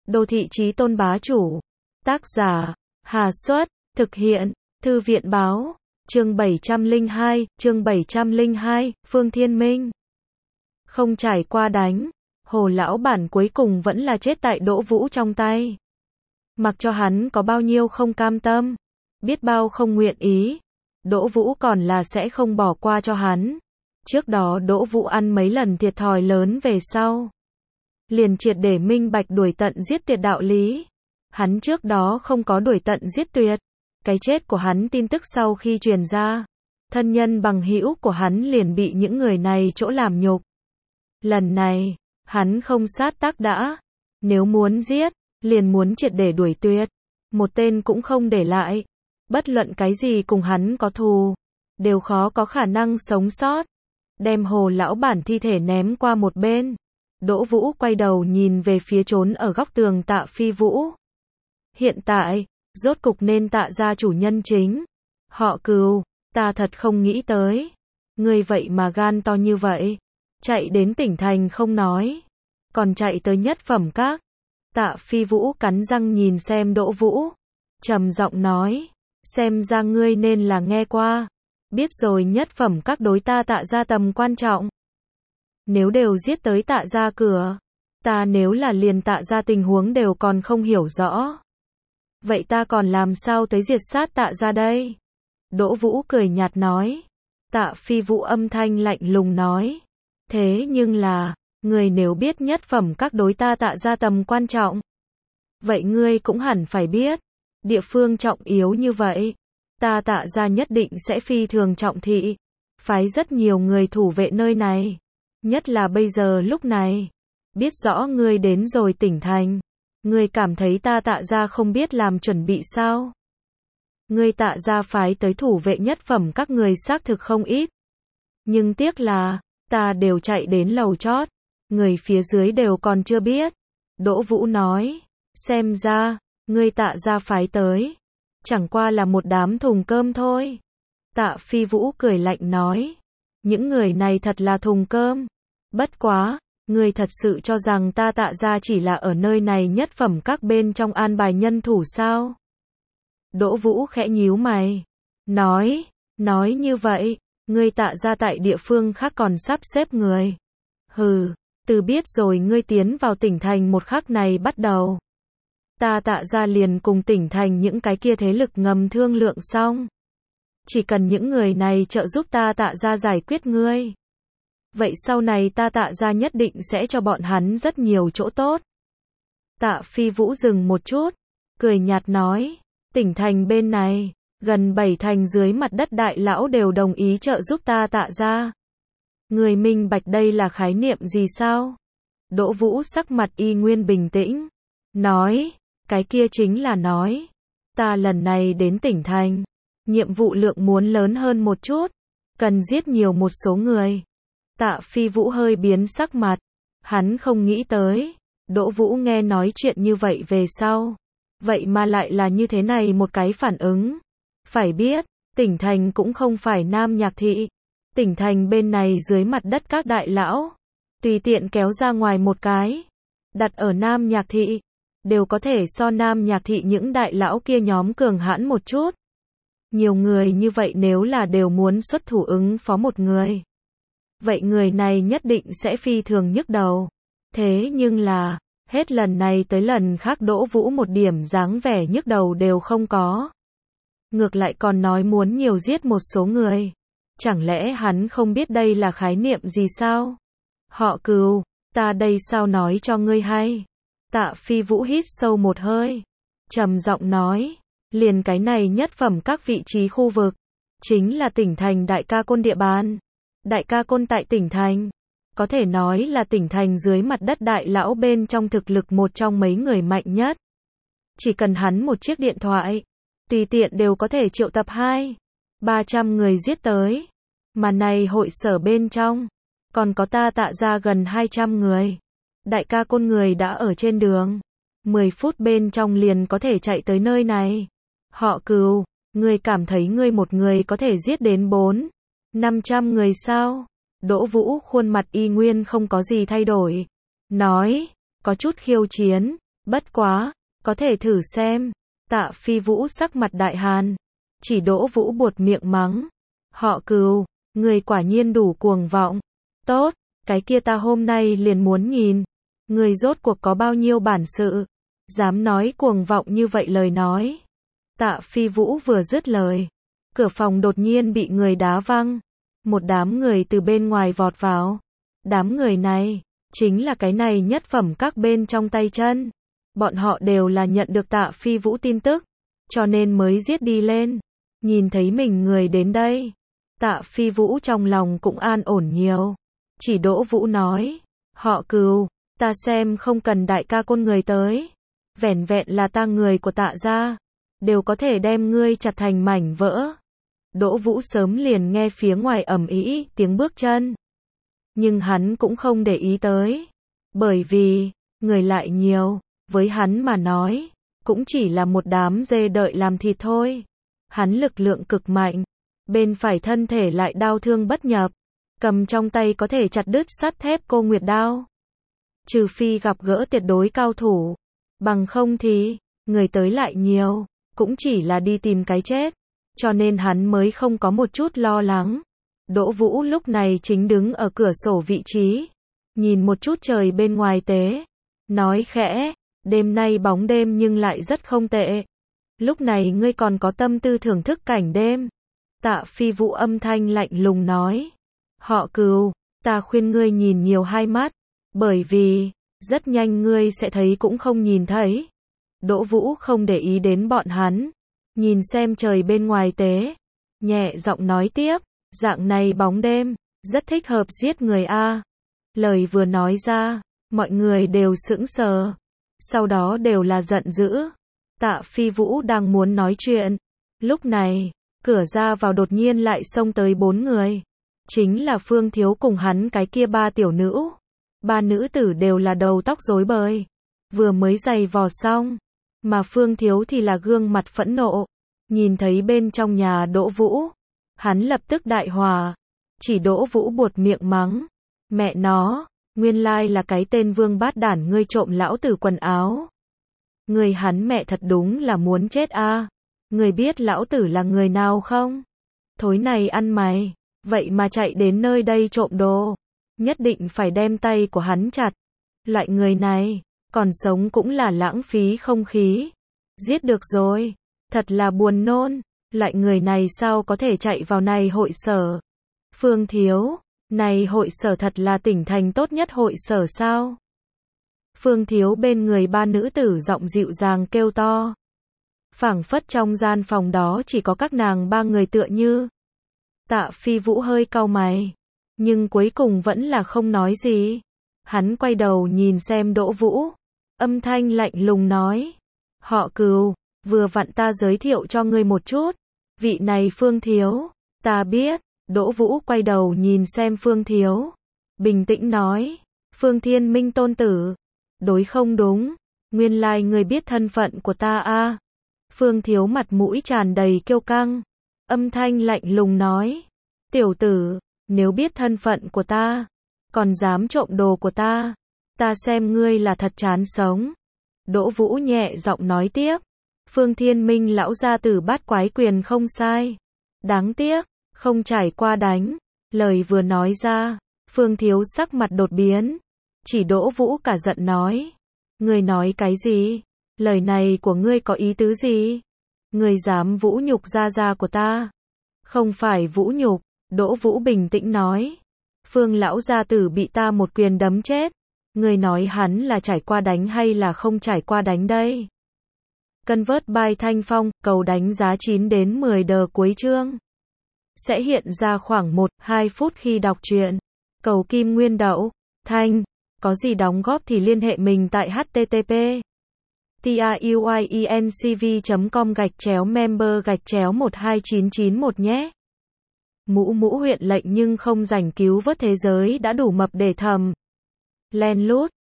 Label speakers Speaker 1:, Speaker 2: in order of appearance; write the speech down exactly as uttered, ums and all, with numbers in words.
Speaker 1: Đô thị chí tôn bá chủ. Tác giả, Hà Xuất, thực hiện, Thư viện báo, chương bảy trăm lẻ hai, chương bảy trăm lẻ hai, Phương Thiên Minh. Không trải qua đánh, Hồ lão bản cuối cùng vẫn là chết tại Đỗ Vũ trong tay. Mặc cho hắn có bao nhiêu không cam tâm, biết bao không nguyện ý, Đỗ Vũ còn là sẽ không bỏ qua cho hắn. Trước đó Đỗ Vũ ăn mấy lần thiệt thòi lớn về sau, liền triệt để minh bạch đuổi tận giết tuyệt đạo lý. Hắn trước đó không có đuổi tận giết tuyệt. Cái chết của hắn tin tức sau khi truyền ra, thân nhân bằng hữu của hắn liền bị những người này chỗ làm nhục. Lần này, hắn không sát tác đã. Nếu muốn giết, liền muốn triệt để đuổi tuyệt. Một tên cũng không để lại. Bất luận cái gì cùng hắn có thù, đều khó có khả năng sống sót. Đem Hồ lão bản thi thể ném qua một bên. Đỗ Vũ quay đầu nhìn về phía trốn ở góc tường Tạ Phi Vũ. Hiện tại, rốt cục nên Tạ gia chủ nhân chính. Họ Cừu, ta thật không nghĩ tới. Ngươi vậy mà gan to như vậy. Chạy đến tỉnh thành không nói, còn chạy tới Nhất Phẩm Các. Tạ Phi Vũ cắn răng nhìn xem Đỗ Vũ, trầm giọng nói, xem ra ngươi nên là nghe qua. Biết rồi Nhất Phẩm Các đối ta Tạ gia tầm quan trọng. Nếu đều giết tới Tạ gia cửa, ta nếu là liền Tạ gia tình huống đều còn không hiểu rõ, vậy ta còn làm sao tới diệt sát Tạ gia đây? Đỗ Vũ cười nhạt nói. Tạ Phi Vũ âm thanh lạnh lùng nói, thế nhưng là, người nếu biết Nhất Phẩm Các đối ta Tạ gia tầm quan trọng, vậy ngươi cũng hẳn phải biết, địa phương trọng yếu như vậy, ta Tạ gia nhất định sẽ phi thường trọng thị, phái rất nhiều người thủ vệ nơi này, nhất là bây giờ lúc này, biết rõ ngươi đến rồi tỉnh thành, ngươi cảm thấy ta Tạ gia không biết làm chuẩn bị sao? Ngươi Tạ gia phái tới thủ vệ Nhất Phẩm Các người xác thực không ít, nhưng tiếc là, ta đều chạy đến lầu chót, người phía dưới đều còn chưa biết. Đỗ Vũ nói, xem ra, ngươi Tạ gia phái tới, chẳng qua là một đám thùng cơm thôi. Tạ Phi Vũ cười lạnh nói, những người này thật là thùng cơm. Bất quá, ngươi thật sự cho rằng ta Tạ gia chỉ là ở nơi này Nhất Phẩm Các bên trong an bài nhân thủ sao? Đỗ Vũ khẽ nhíu mày, nói, nói như vậy, ngươi Tạ gia tại địa phương khác còn sắp xếp người. Hừ, từ biết rồi ngươi tiến vào tỉnh thành một khắc này bắt đầu, ta Tạ gia liền cùng tỉnh thành những cái kia thế lực ngầm thương lượng xong. Chỉ cần những người này trợ giúp ta Tạ gia giải quyết ngươi, vậy sau này ta Tạ gia nhất định sẽ cho bọn hắn rất nhiều chỗ tốt. Tạ Phi Vũ dừng một chút, cười nhạt nói, tỉnh thành bên này, gần bảy thành dưới mặt đất đại lão đều đồng ý trợ giúp ta Tạ gia. Người minh bạch đây là khái niệm gì sao? Đỗ Vũ sắc mặt y nguyên bình tĩnh, nói, cái kia chính là nói, ta lần này đến tỉnh thành, nhiệm vụ lượng muốn lớn hơn một chút, cần giết nhiều một số người. Tạ Phi Vũ hơi biến sắc mặt, hắn không nghĩ tới, Đỗ Vũ nghe nói chuyện như vậy về sau, vậy mà lại là như thế này một cái phản ứng. Phải biết, tỉnh thành cũng không phải Nam Nhạc Thị, tỉnh thành bên này dưới mặt đất các đại lão, tùy tiện kéo ra ngoài một cái, đặt ở Nam Nhạc Thị, đều có thể so Nam Nhạc Thị những đại lão kia nhóm cường hãn một chút. Nhiều người như vậy nếu là đều muốn xuất thủ ứng phó một người, vậy người này nhất định sẽ phi thường nhức đầu. Thế nhưng là, hết lần này tới lần khác Đỗ Vũ một điểm dáng vẻ nhức đầu đều không có. Ngược lại còn nói muốn nhiều giết một số người. Chẳng lẽ hắn không biết đây là khái niệm gì sao? Họ Cừu, ta đây sao nói cho ngươi hay? Tạ Phi Vũ hít sâu một hơi, trầm giọng nói, liền cái này Nhất Phẩm Các vị trí khu vực, chính là tỉnh thành Đại Ca Côn địa bàn. Đại Ca Côn tại tỉnh thành, có thể nói là tỉnh thành dưới mặt đất đại lão bên trong thực lực một trong mấy người mạnh nhất. Chỉ cần hắn một chiếc điện thoại, tùy tiện đều có thể triệu tập hai, ba trăm người giết tới. Mà này hội sở bên trong, còn có ta Tạ gia gần hai trăm người. Đại Ca Côn người đã ở trên đường, mười phút bên trong liền có thể chạy tới nơi này. Họ Cừu, ngươi cảm thấy ngươi một người có thể giết đến bốn, năm trăm người sao? Đỗ Vũ khuôn mặt y nguyên không có gì thay đổi, nói, có chút khiêu chiến, Bất quá, có thể thử xem. Tạ Phi Vũ sắc mặt đại hàn. Chỉ Đỗ Vũ buột miệng mắng. Họ Cừu, người quả nhiên đủ cuồng vọng. Tốt, cái kia ta hôm nay liền muốn nhìn. Người rốt cuộc có bao nhiêu bản sự. Dám nói cuồng vọng như vậy lời nói. Tạ Phi Vũ vừa dứt lời. Cửa phòng đột nhiên bị người đá văng. Một đám người từ bên ngoài vọt vào. Đám người này, chính là cái này nhất phẩm các bên trong tay chân. Bọn họ đều là nhận được Tạ Phi Vũ tin tức. Cho nên mới giết đi lên. Nhìn thấy mình người đến đây. Tạ Phi Vũ trong lòng cũng an ổn nhiều. Chỉ Đỗ Vũ nói. Họ Cừu, ta xem không cần đại ca côn người tới. Vẻn vẹn là ta người của Tạ gia. Đều có thể đem ngươi chặt thành mảnh vỡ. Đỗ Vũ sớm liền nghe phía ngoài ầm ĩ tiếng bước chân. Nhưng hắn cũng không để ý tới. Bởi vì, người lại nhiều, với hắn mà nói, cũng chỉ là một đám dê đợi làm thịt thôi. Hắn lực lượng cực mạnh, bên phải thân thể lại đao thương bất nhập, cầm trong tay có thể chặt đứt sắt thép cô nguyệt đao. Trừ phi gặp gỡ tuyệt đối cao thủ, bằng không thì, người tới lại nhiều, cũng chỉ là đi tìm cái chết, cho nên hắn mới không có một chút lo lắng. Đỗ Vũ lúc này chính đứng ở cửa sổ vị trí, nhìn một chút trời bên ngoài tế, nói khẽ, đêm nay bóng đêm nhưng lại rất không tệ. Lúc này ngươi còn có tâm tư thưởng thức cảnh đêm. Tạ Phi Vũ âm thanh lạnh lùng nói. Họ Cừu, ta khuyên ngươi nhìn nhiều hai mắt, bởi vì, rất nhanh ngươi sẽ thấy cũng không nhìn thấy. Đỗ Vũ không để ý đến bọn hắn, nhìn xem trời bên ngoài tế, nhẹ giọng nói tiếp, dạng này bóng đêm, rất thích hợp giết người a. Lời vừa nói ra, mọi người đều sững sờ, sau đó đều là giận dữ. Tạ Phi Vũ đang muốn nói chuyện, lúc này, cửa ra vào đột nhiên lại xông tới bốn người, chính là Phương Thiếu cùng hắn cái kia ba tiểu nữ. Ba nữ tử đều là đầu tóc rối bời, vừa mới giày vò xong, mà Phương Thiếu thì là gương mặt phẫn nộ, nhìn thấy bên trong nhà Đỗ Vũ, hắn lập tức đại hòa, chỉ Đỗ Vũ buột miệng mắng, mẹ nó, nguyên lai là cái tên vương bát đản ngươi trộm lão tử quần áo. Người hắn mẹ thật đúng là muốn chết a. À. Người biết lão tử là người nào không? Thối này ăn mày, vậy mà chạy đến nơi đây trộm đồ, nhất định phải đem tay của hắn chặt. Loại người này, còn sống cũng là lãng phí không khí. Giết được rồi, thật là buồn nôn, loại người này sao có thể chạy vào này hội sở? Phương Thiếu, này hội sở thật là tỉnh thành tốt nhất hội sở sao? Phương Thiếu bên người ba nữ tử giọng dịu dàng kêu to. Phảng phất trong gian phòng đó chỉ có các nàng ba người tựa như. Tạ Phi Vũ hơi cau mày, nhưng cuối cùng vẫn là không nói gì. Hắn quay đầu nhìn xem Đỗ Vũ, âm thanh lạnh lùng nói. Họ Cừu, vừa vặn ta giới thiệu cho ngươi một chút. Vị này Phương Thiếu, ta biết. Đỗ Vũ quay đầu nhìn xem Phương Thiếu, bình tĩnh nói. Phương Thiên Minh tôn tử. Đối không đúng, nguyên lai người biết thân phận của ta a. À. Phương Thiếu mặt mũi tràn đầy kiêu căng, âm thanh lạnh lùng nói, tiểu tử, nếu biết thân phận của ta, còn dám trộm đồ của ta, ta xem ngươi là thật chán sống. Đỗ Vũ nhẹ giọng nói tiếp, Phương Thiên Minh lão gia tử bát quái quyền không sai, đáng tiếc, không trải qua đánh. Lời vừa nói ra, Phương Thiếu sắc mặt đột biến. Chỉ Đỗ Vũ cả giận nói. Ngươi nói cái gì? Lời này của ngươi có ý tứ gì? Ngươi dám vũ nhục gia gia của ta? Không phải vũ nhục, Đỗ Vũ bình tĩnh nói. Phương lão gia tử bị ta một quyền đấm chết. Ngươi nói hắn là trải qua đánh hay là không trải qua đánh đây? Convert by Thanh Phong, cầu đánh giá chín đến mười đờ cuối chương. Sẽ hiện ra khoảng một đến hai phút khi đọc truyện. Cầu kim nguyên đậu, thanh. Có gì đóng góp thì liên hệ mình tại http truyencv chấm com gạch chéo member gạch chéo một hai chín chín một nhé. Mũ mũ huyện lệnh nhưng không rảnh cứu vớt thế giới đã đủ mập để thầm. Len lút.